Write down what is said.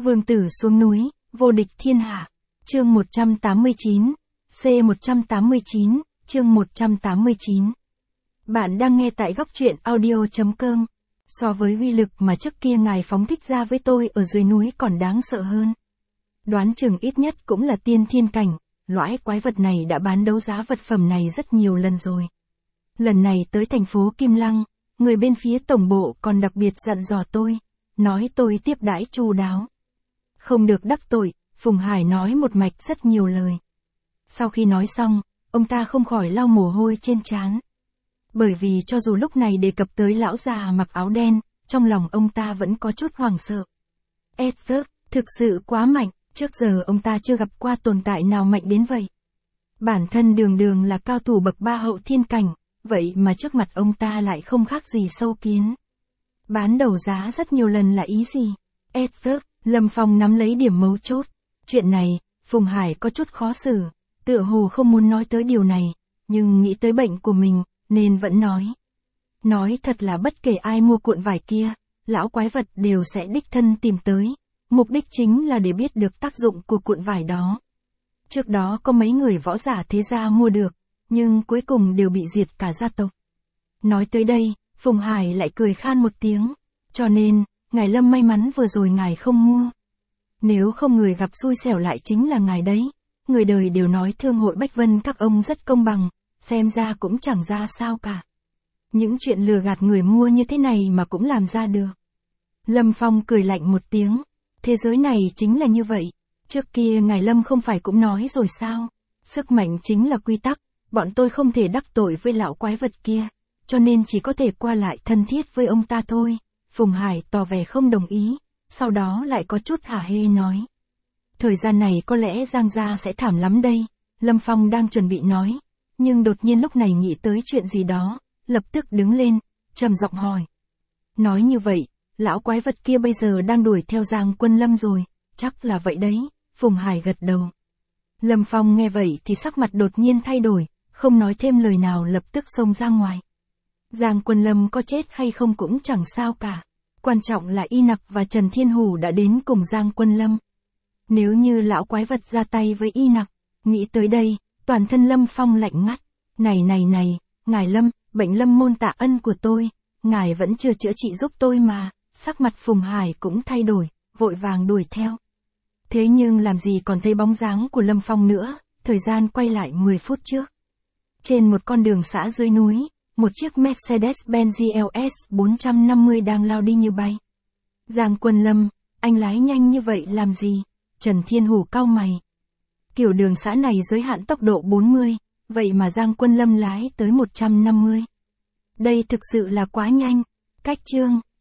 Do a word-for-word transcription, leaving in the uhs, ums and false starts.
Vương tử xuống núi, vô địch thiên hạ. Chương một trăm tám mươi chín. C một trăm tám mươi chín, chương một trăm tám mươi chín. Bạn đang nghe tại góc truyện audio chấm com. So với uy lực mà trước kia ngài phóng thích ra với tôi ở dưới núi còn đáng sợ hơn. Đoán chừng ít nhất cũng là tiên thiên cảnh, loại quái vật này đã bán đấu giá vật phẩm này rất nhiều lần rồi. Lần này tới thành phố Kim Lăng, người bên phía tổng bộ còn đặc biệt dặn dò tôi, nói tôi tiếp đãi chu đáo. Không được đắc tội, Phùng Hải nói một mạch rất nhiều lời. Sau khi nói xong, ông ta không khỏi lau mồ hôi trên trán. Bởi vì cho dù lúc này đề cập tới lão già mặc áo đen, trong lòng ông ta vẫn có chút hoảng sợ. Edward, thực sự quá mạnh, trước giờ ông ta chưa gặp qua tồn tại nào mạnh đến vậy. Bản thân đường đường là cao thủ bậc ba hậu thiên cảnh, vậy mà trước mặt ông ta lại không khác gì sâu kiến. Bán đấu giá rất nhiều lần là ý gì? Edward, Lâm Phong nắm lấy điểm mấu chốt. Chuyện này, Phùng Hải có chút khó xử, tựa hồ không muốn nói tới điều này, nhưng nghĩ tới bệnh của mình, nên vẫn nói. Nói thật là bất kể ai mua cuộn vải kia, lão quái vật đều sẽ đích thân tìm tới, mục đích chính là để biết được tác dụng của cuộn vải đó. Trước đó có mấy người võ giả thế gia mua được, nhưng cuối cùng đều bị diệt cả gia tộc. Nói tới đây, Phùng Hải lại cười khan một tiếng, cho nên, ngài Lâm may mắn vừa rồi ngài không mua. Nếu không người gặp xui xẻo lại chính là ngài đấy. Người đời đều nói thương hội Bách Vân các ông rất công bằng, xem ra cũng chẳng ra sao cả. Những chuyện lừa gạt người mua như thế này mà cũng làm ra được. Lâm Phong cười lạnh một tiếng, thế giới này chính là như vậy. Trước kia ngài Lâm không phải cũng nói rồi sao? Sức mạnh chính là quy tắc, bọn tôi không thể đắc tội với lão quái vật kia, cho nên chỉ có thể qua lại thân thiết với ông ta thôi. Phùng Hải tỏ vẻ không đồng ý, sau đó lại có chút hả hê nói. Thời gian này có lẽ Giang gia sẽ thảm lắm đây, Lâm Phong đang chuẩn bị nói, nhưng đột nhiên lúc này nghĩ tới chuyện gì đó, lập tức đứng lên, trầm giọng hỏi. Nói như vậy, lão quái vật kia bây giờ đang đuổi theo Giang Quân Lâm rồi, chắc là vậy đấy, Phùng Hải gật đầu. Lâm Phong nghe vậy thì sắc mặt đột nhiên thay đổi, không nói thêm lời nào lập tức xông ra ngoài. Giang Quân Lâm có chết hay không cũng chẳng sao cả. Quan trọng là Y Nặc và Trần Thiên Hủ đã đến cùng Giang Quân Lâm. Nếu như lão quái vật ra tay với Y Nặc, nghĩ tới đây, toàn thân Lâm Phong lạnh ngắt. Này này này, ngài Lâm, bệnh Lâm môn tạ ân của tôi, ngài vẫn chưa chữa trị giúp tôi mà. Sắc mặt Phùng Hải cũng thay đổi, vội vàng đuổi theo. Thế nhưng làm gì còn thấy bóng dáng của Lâm Phong nữa, thời gian quay lại mười phút trước. Trên một con đường xã dưới núi, một chiếc Mercedes-Benz G L S bốn trăm năm mươi đang lao đi như bay. Giang Quân Lâm, anh lái nhanh như vậy làm gì? Trần Thiên Hủ cau mày. Kiểu đường xã này giới hạn tốc độ bốn mươi, vậy mà Giang Quân Lâm lái tới một trăm năm mươi. Đây thực sự là quá nhanh. Cách chương.